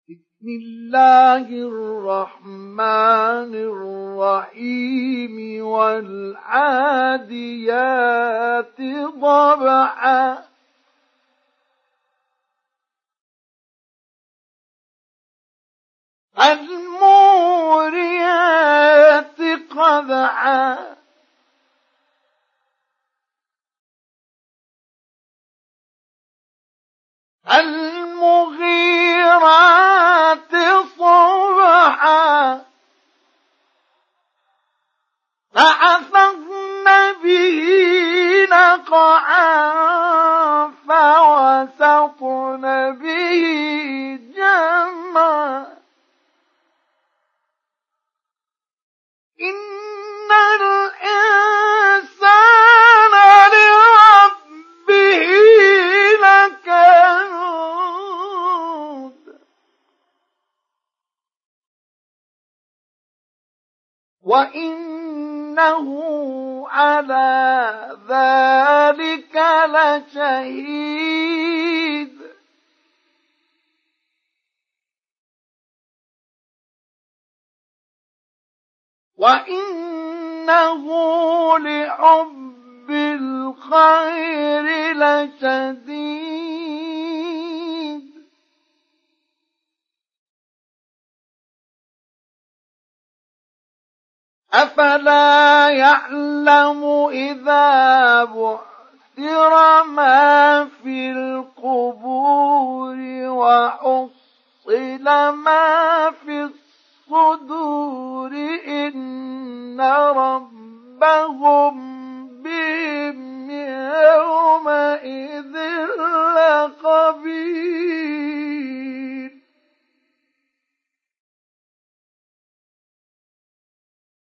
بسم الله الرحمن الرحيم والعاديات ضبحا فالموريات قدحا المغيرات صبحا فأثرن به نقعا فوسطن به جمعا إن الإنسان لربه لكنود وإنه على ذلك لشهيد وإنه لحب الخير لشديد أفلا يعلم إذا بعثر ما في القبور وحصل ما في الصدور إن ربهم